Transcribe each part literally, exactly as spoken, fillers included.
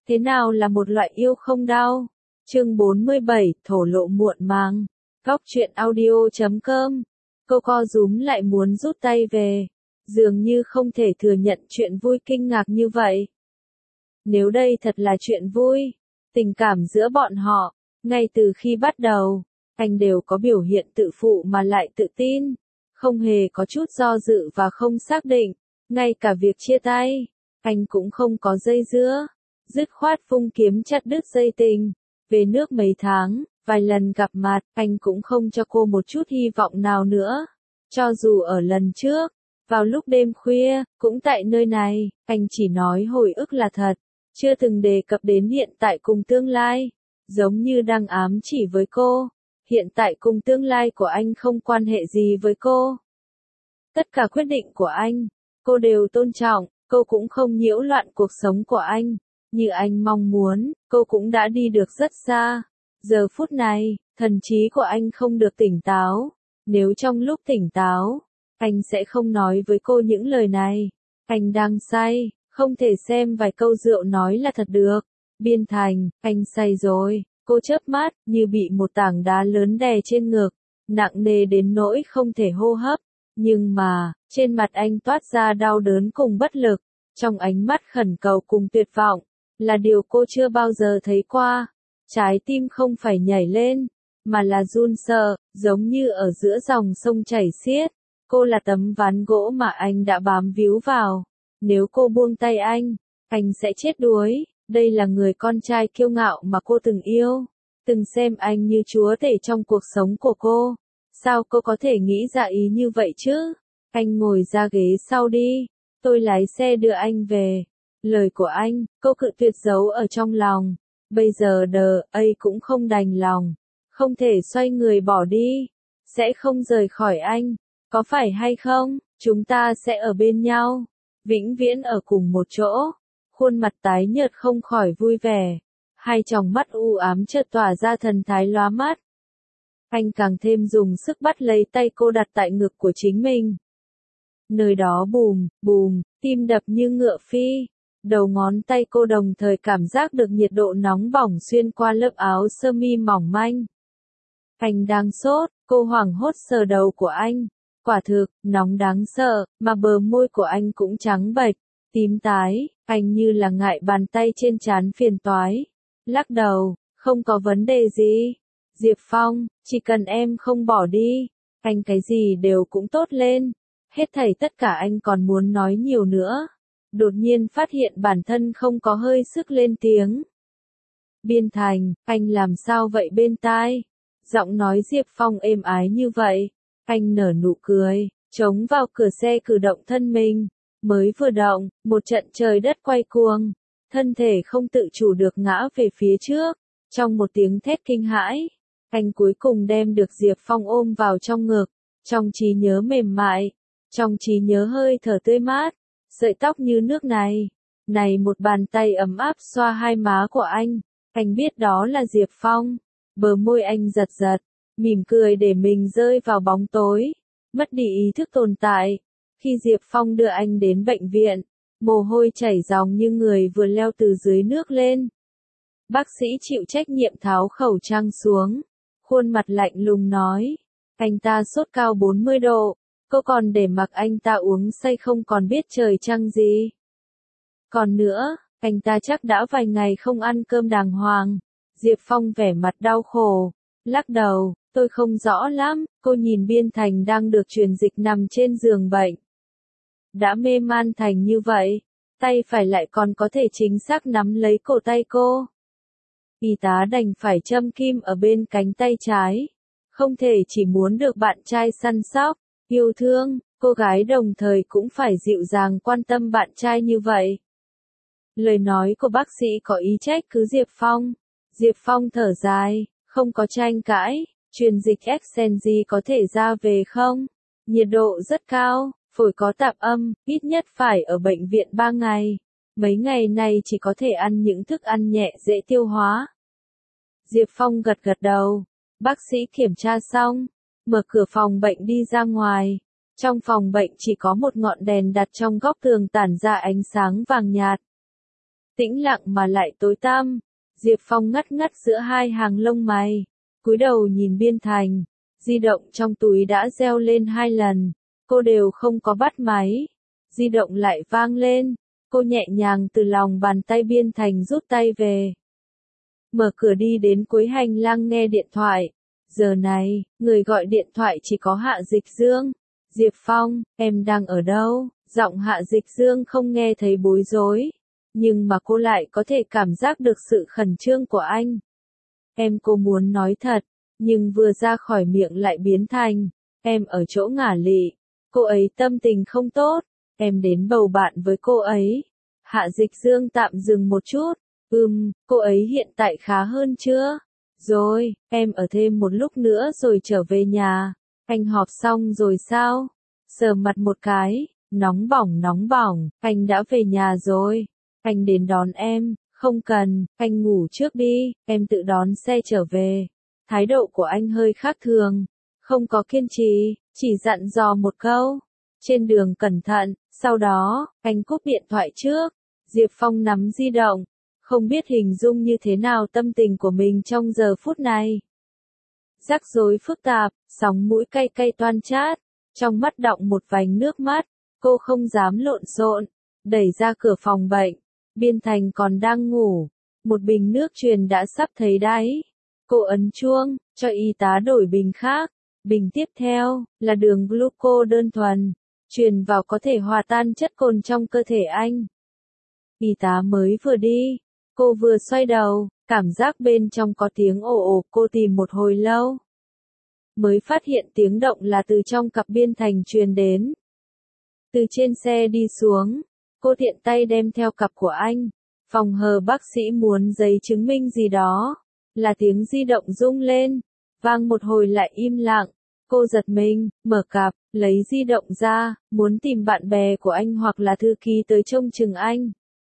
Thế nào là một loại yêu không đau? Chương bốn mươi bảy, thổ lộ muộn màng. Góc truyện audio chấm com. Cô co rúm lại muốn rút tay về. Dường như không thể thừa nhận chuyện vui kinh ngạc như vậy. Nếu đây thật là chuyện vui, tình cảm giữa bọn họ, ngay từ khi bắt đầu, anh đều có biểu hiện tự phụ mà lại tự tin, không hề có chút do dự và không xác định, ngay cả việc chia tay, anh cũng không có dây dưa, dứt khoát vung kiếm chặt đứt dây tình. Về nước mấy tháng, vài lần gặp mặt, anh cũng không cho cô một chút hy vọng nào nữa. Cho dù ở lần trước, vào lúc đêm khuya, cũng tại nơi này, anh chỉ nói hồi ức là thật, chưa từng đề cập đến hiện tại cùng tương lai, giống như đang ám chỉ với cô. Hiện tại cùng tương lai của anh không quan hệ gì với cô. Tất cả quyết định của anh, cô đều tôn trọng, cô cũng không nhiễu loạn cuộc sống của anh. Như anh mong muốn, cô cũng đã đi được rất xa. Giờ phút này, thần trí của anh không được tỉnh táo. Nếu trong lúc tỉnh táo, anh sẽ không nói với cô những lời này. Anh đang say, không thể xem vài câu rượu nói là thật được. Biên Thành, anh say rồi. Cô chớp mắt, như bị một tảng đá lớn đè trên ngực, nặng nề đến nỗi không thể hô hấp. Nhưng mà, trên mặt anh toát ra đau đớn cùng bất lực, trong ánh mắt khẩn cầu cùng tuyệt vọng, là điều cô chưa bao giờ thấy qua. Trái tim không phải nhảy lên, mà là run sợ, giống như ở giữa dòng sông chảy xiết. Cô là tấm ván gỗ mà anh đã bám víu vào. Nếu cô buông tay anh, anh sẽ chết đuối. Đây là người con trai kiêu ngạo mà cô từng yêu, từng xem anh như chúa tể trong cuộc sống của cô. Sao cô có thể nghĩ ra ý như vậy chứ? Anh ngồi ra ghế sau đi, tôi lái xe đưa anh về. Lời của anh, cô cự tuyệt giấu ở trong lòng. Bây giờ đờ, ấy cũng không đành lòng, không thể xoay người bỏ đi, sẽ không rời khỏi anh, có phải hay không? Chúng ta sẽ ở bên nhau, vĩnh viễn ở cùng một chỗ. Khuôn mặt tái nhợt không khỏi vui vẻ, hai tròng mắt u ám chợt tỏa ra thần thái lóa mắt. Anh càng thêm dùng sức bắt lấy tay cô đặt tại ngực của chính mình. Nơi đó bùm, bùm, tim đập như ngựa phi. Đầu ngón tay cô đồng thời cảm giác được nhiệt độ nóng bỏng xuyên qua lớp áo sơ mi mỏng manh. Anh đang sốt, cô hoảng hốt sờ đầu của anh. Quả thực, nóng đáng sợ, mà bờ môi của anh cũng trắng bệch, tím tái, anh như là ngại bàn tay trên trán phiền toái. Lắc đầu, không có vấn đề gì. Diệp Phong, chỉ cần em không bỏ đi, anh cái gì đều cũng tốt lên. Hết thảy tất cả anh còn muốn nói nhiều nữa. Đột nhiên phát hiện bản thân không có hơi sức lên tiếng. Biên Thành, anh làm sao vậy bên tai? Giọng nói Diệp Phong êm ái như vậy. Anh nở nụ cười, chống vào cửa xe cử động thân mình. Mới vừa động, một trận trời đất quay cuồng. Thân thể không tự chủ được ngã về phía trước. Trong một tiếng thét kinh hãi, anh cuối cùng đem được Diệp Phong ôm vào trong ngực. Trong trí nhớ mềm mại, trong trí nhớ hơi thở tươi mát, sợi tóc như nước này. Này một bàn tay ấm áp xoa hai má của anh. Anh biết đó là Diệp Phong. Bờ môi anh giật giật, mỉm cười để mình rơi vào bóng tối, mất đi ý thức tồn tại. Khi Diệp Phong đưa anh đến bệnh viện, mồ hôi chảy ròng như người vừa leo từ dưới nước lên. Bác sĩ chịu trách nhiệm tháo khẩu trang xuống, khuôn mặt lạnh lùng nói, anh ta sốt cao bốn mươi độ, cô còn để mặc anh ta uống say không còn biết trời trăng gì. Còn nữa, anh ta chắc đã vài ngày không ăn cơm đàng hoàng. Diệp Phong vẻ mặt đau khổ, lắc đầu, tôi không rõ lắm. Cô nhìn Biên Thành đang được truyền dịch nằm trên giường bệnh. Đã mê man thành như vậy, tay phải lại còn có thể chính xác nắm lấy cổ tay cô. Y tá đành phải châm kim ở bên cánh tay trái. Không thể chỉ muốn được bạn trai săn sóc, yêu thương, cô gái đồng thời cũng phải dịu dàng quan tâm bạn trai như vậy. Lời nói của bác sĩ có ý trách cứ Diệp Phong. Diệp Phong thở dài, không có tranh cãi, truyền dịch Exenzi có thể ra về không? Nhiệt độ rất cao, phổi có tạp âm, ít nhất phải ở bệnh viện ba ngày. Mấy ngày này chỉ có thể ăn những thức ăn nhẹ dễ tiêu hóa. Diệp Phong gật gật đầu, bác sĩ kiểm tra xong, mở cửa phòng bệnh đi ra ngoài. Trong phòng bệnh chỉ có một ngọn đèn đặt trong góc tường tản ra ánh sáng vàng nhạt. tĩnh lặng mà lại tối tăm. Diệp Phong ngắt ngắt giữa hai hàng lông mày, cúi đầu nhìn Biên Thành, di động trong túi đã reo lên hai lần, cô đều không có bắt máy. Di động lại vang lên, cô nhẹ nhàng từ lòng bàn tay Biên Thành rút tay về. Mở cửa đi đến cuối hành lang nghe điện thoại. Giờ này, người gọi điện thoại chỉ có Hạ Dịch Dương. Diệp Phong, em đang ở đâu? Giọng Hạ Dịch Dương không nghe thấy bối rối, nhưng mà cô lại có thể cảm giác được sự khẩn trương của anh. Em cô muốn nói thật, nhưng vừa ra khỏi miệng lại biến thành, em ở chỗ ngả lị. Cô ấy tâm tình không tốt, em đến bầu bạn với cô ấy. Hạ Dịch Dương tạm dừng một chút, ừm, cô ấy hiện tại khá hơn chưa? Rồi, em ở thêm một lúc nữa rồi trở về nhà. Anh họp xong rồi sao? Sờ mặt một cái, nóng bỏng nóng bỏng, anh đã về nhà rồi. Anh đến đón em, không cần, anh ngủ trước đi, em tự đón xe trở về. Thái độ của anh hơi khác thường, không có kiên trì, chỉ dặn dò một câu. Trên đường cẩn thận, sau đó, anh cúp điện thoại trước. Diệp Phong nắm di động, không biết hình dung như thế nào tâm tình của mình trong giờ phút này. Rắc rối phức tạp, sóng mũi cay cay toan chát, trong mắt đọng một vành nước mắt, cô không dám lộn xộn, đẩy ra cửa phòng bệnh. Biên Thành còn đang ngủ, một bình nước truyền đã sắp thấy đáy. Cô ấn chuông, cho y tá đổi bình khác. Bình tiếp theo, là đường gluco đơn thuần, truyền vào có thể hòa tan chất cồn trong cơ thể anh. Y tá mới vừa đi, cô vừa xoay đầu, cảm giác bên trong có tiếng ồ ồ, cô tìm một hồi lâu. Mới phát hiện tiếng động là từ trong cặp Biên Thành truyền đến. Từ trên xe đi xuống, cô tiện tay đem theo cặp của anh. Phòng hờ bác sĩ muốn giấy chứng minh gì đó. Là tiếng di động rung lên, vang một hồi lại im lặng. Cô giật mình, mở cặp, lấy di động ra, muốn tìm bạn bè của anh hoặc là thư ký tới trông chừng anh.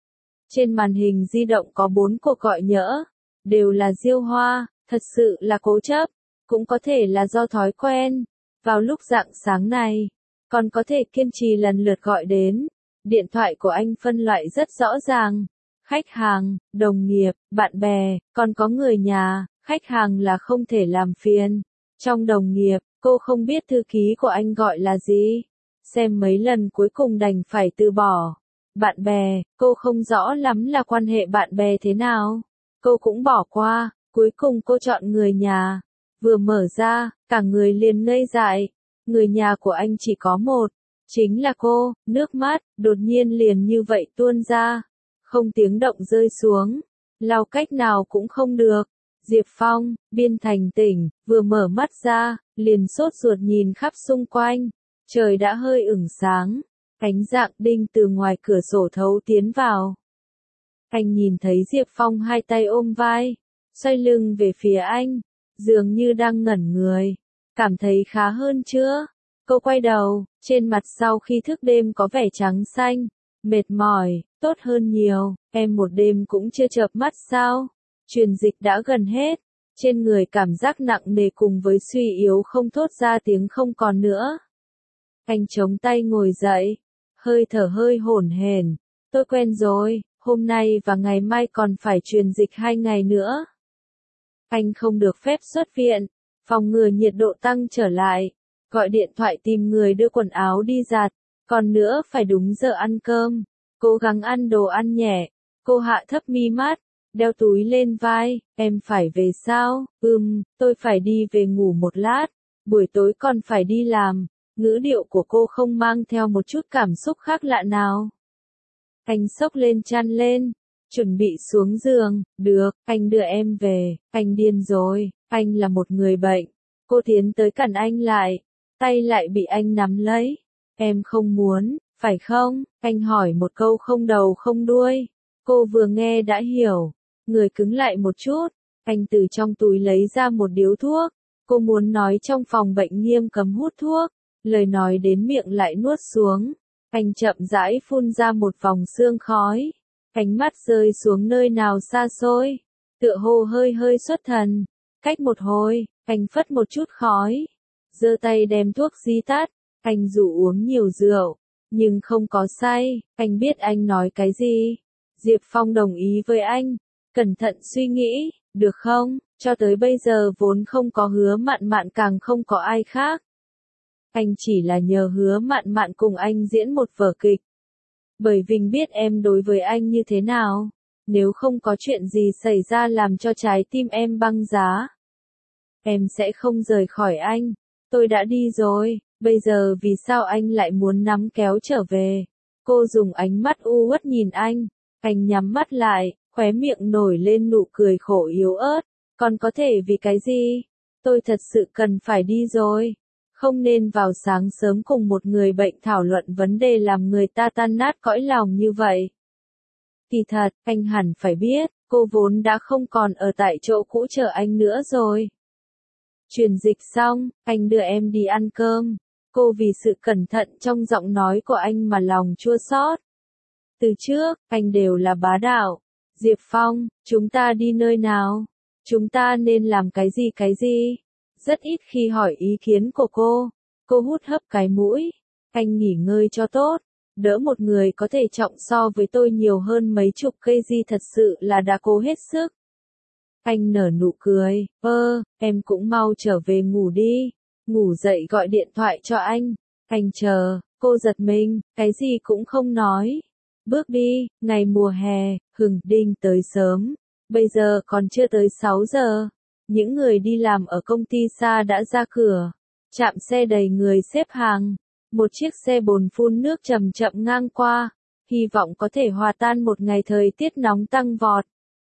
Trên màn hình di động có bốn cuộc gọi nhỡ, đều là Diêu Hoa, thật sự là cố chấp, cũng có thể là do thói quen. Vào lúc rạng sáng này, còn có thể kiên trì lần lượt gọi đến. Điện thoại của anh phân loại rất rõ ràng. Khách hàng, đồng nghiệp, bạn bè, còn có người nhà. Khách hàng là không thể làm phiền. Trong đồng nghiệp, cô không biết thư ký của anh gọi là gì. Xem mấy lần cuối cùng đành phải từ bỏ. Bạn bè, cô không rõ lắm là quan hệ bạn bè thế nào. Cô cũng bỏ qua, cuối cùng cô chọn người nhà. Vừa mở ra, cả người liền ngây dại. Người nhà của anh chỉ có một, chính là cô. Nước mắt, đột nhiên liền như vậy tuôn ra. Không tiếng động rơi xuống. Lau cách nào cũng không được. Diệp Phong, Biên Thành tỉnh, vừa mở mắt ra, liền sốt ruột nhìn khắp xung quanh. Trời đã hơi ửng sáng. Ánh dạng đinh từ ngoài cửa sổ thấu tiến vào. Anh nhìn thấy Diệp Phong hai tay ôm vai, xoay lưng về phía anh, dường như đang ngẩn người. Cảm thấy khá hơn chưa? Cô quay đầu, trên mặt sau khi thức đêm có vẻ trắng xanh, mệt mỏi, tốt hơn nhiều. Em một đêm cũng chưa chợp mắt sao? Truyền dịch đã gần hết, trên người cảm giác nặng nề cùng với suy yếu không thốt ra tiếng không còn nữa. Anh chống tay ngồi dậy, hơi thở hơi hổn hển. Tôi quen rồi, hôm nay và ngày mai còn phải truyền dịch hai ngày nữa. Anh không được phép xuất viện, phòng ngừa nhiệt độ tăng trở lại. Gọi điện thoại tìm người đưa quần áo đi giặt, còn nữa phải đúng giờ ăn cơm. Cố gắng ăn đồ ăn nhẹ. Cô hạ thấp mi mắt, đeo túi lên vai. Em phải về sao? Ừm, tôi phải đi về ngủ một lát. Buổi tối còn phải đi làm. Ngữ điệu của cô không mang theo một chút cảm xúc khác lạ nào. Anh xốc lên chăn lên, chuẩn bị xuống giường. Được, anh đưa em về. Anh điên rồi, anh là một người bệnh. Cô tiến tới cản anh lại, tay lại bị anh nắm lấy. Em không muốn, phải không? Anh hỏi một câu không đầu không đuôi. Cô vừa nghe đã hiểu, người cứng lại một chút. Anh từ trong túi lấy ra một điếu thuốc. Cô muốn nói trong phòng bệnh nghiêm cấm hút thuốc. Lời nói đến miệng lại nuốt xuống. Anh chậm rãi phun ra một vòng sương khói. Ánh mắt rơi xuống nơi nào xa xôi. Tựa hồ hơi hơi xuất thần. Cách một hồi, anh phất một chút khói. Giơ tay đem thuốc di tắt. Anh dù uống nhiều rượu, nhưng không có say. Anh biết anh nói cái gì. Diệp Phong đồng ý với anh, cẩn thận suy nghĩ, được không, cho tới bây giờ vốn không có Hứa Mạn Mạn càng không có ai khác. Anh chỉ là nhờ Hứa Mạn Mạn cùng anh diễn một vở kịch. Bởi Vinh biết em đối với anh như thế nào, nếu không có chuyện gì xảy ra làm cho trái tim em băng giá, em sẽ không rời khỏi anh. Tôi đã đi rồi, bây giờ vì sao anh lại muốn nắm kéo trở về? Cô dùng ánh mắt u uất nhìn anh, anh nhắm mắt lại, khóe miệng nổi lên nụ cười khổ yếu ớt. Còn có thể vì cái gì? Tôi thật sự cần phải đi rồi. Không nên vào sáng sớm cùng một người bệnh thảo luận vấn đề làm người ta tan nát cõi lòng như vậy. Kỳ thật, anh hẳn phải biết, cô vốn đã không còn ở tại chỗ cũ chờ anh nữa rồi. Truyền dịch xong, anh đưa em đi ăn cơm. Cô vì sự cẩn thận trong giọng nói của anh mà lòng chua xót. Từ trước, anh đều là bá đạo. Diệp Phong, chúng ta đi nơi nào? Chúng ta nên làm cái gì cái gì? Rất ít khi hỏi ý kiến của cô. Cô hút hấp cái mũi. Anh nghỉ ngơi cho tốt. Đỡ một người có thể trọng so với tôi nhiều hơn mấy chục cây gì thật sự là đã cố hết sức. Anh nở nụ cười. Ơ, em cũng mau trở về ngủ đi. Ngủ dậy gọi điện thoại cho anh. Anh chờ. Cô giật mình, cái gì cũng không nói. Bước đi, ngày mùa hè, Hừng Đinh tới sớm. Bây giờ còn chưa tới sáu giờ. Những người đi làm ở công ty xa đã ra cửa. Trạm xe đầy người xếp hàng. Một chiếc xe bồn phun nước chậm chậm ngang qua. Hy vọng có thể hòa tan một ngày thời tiết nóng tăng vọt.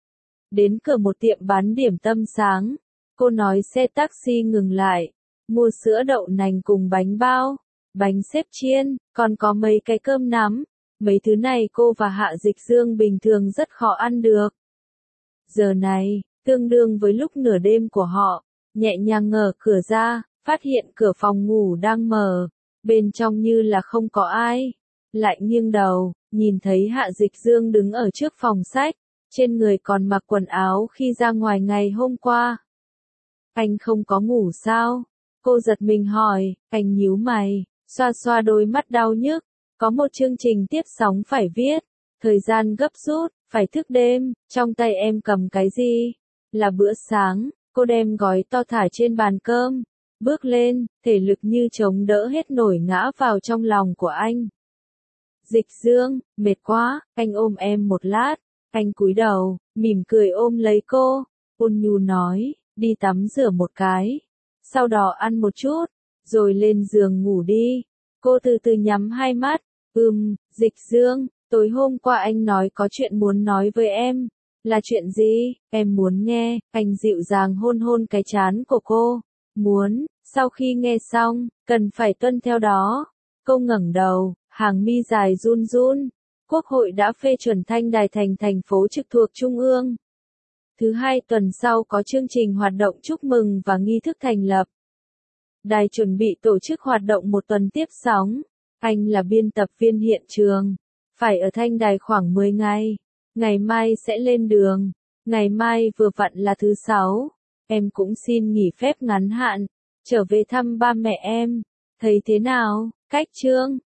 Đến cửa một tiệm bán điểm tâm sáng. Cô nói xe taxi ngừng lại. Mua sữa đậu nành cùng bánh bao. Bánh xếp chiên, còn có mấy cái cơm nắm. Mấy thứ này cô và Hạ Dịch Dương bình thường rất khó ăn được. Giờ này, tương đương với lúc nửa đêm của họ, nhẹ nhàng ngmở cửa ra, phát hiện cửa phòng ngủ đang mở, bên trong như là không có ai. Lại nghiêng đầu, nhìn thấy Hạ Dịch Dương đứng ở trước phòng sách, trên người còn mặc quần áo khi ra ngoài ngày hôm qua. Anh không có ngủ sao? Cô giật mình hỏi, anh nhíu mày, xoa xoa đôi mắt đau nhức. Có một chương trình tiếp sóng phải viết, thời gian gấp rút, phải thức đêm, trong tay em cầm cái gì? Là bữa sáng, cô đem gói to thả trên bàn cơm, bước lên, thể lực như chống đỡ hết nổi ngã vào trong lòng của anh. Dịch Dương, mệt quá, anh ôm em một lát, anh cúi đầu, mỉm cười ôm lấy cô, ôn nhu nói, đi tắm rửa một cái, sau đó ăn một chút, rồi lên giường ngủ đi. Cô từ từ nhắm hai mắt. Ừm, Dịch Dương, tối hôm qua anh nói có chuyện muốn nói với em. Là chuyện gì? Em muốn nghe. Anh dịu dàng hôn hôn cái trán của cô. Muốn, sau khi nghe xong, cần phải tuân theo đó. Cô ngẩng đầu, hàng mi dài run run. Quốc hội đã phê chuẩn Thanh Đài thành thành phố trực thuộc Trung ương. Thứ hai tuần sau có chương trình hoạt động chúc mừng và nghi thức thành lập. Đài chuẩn bị tổ chức hoạt động một tuần tiếp sóng. Anh là biên tập viên hiện trường, phải ở Thanh Đài khoảng mười ngày. Ngày mai sẽ lên đường. Ngày mai vừa vặn là thứ sáu. Em cũng xin nghỉ phép ngắn hạn, trở về thăm ba mẹ em. Thấy thế nào? Cách chương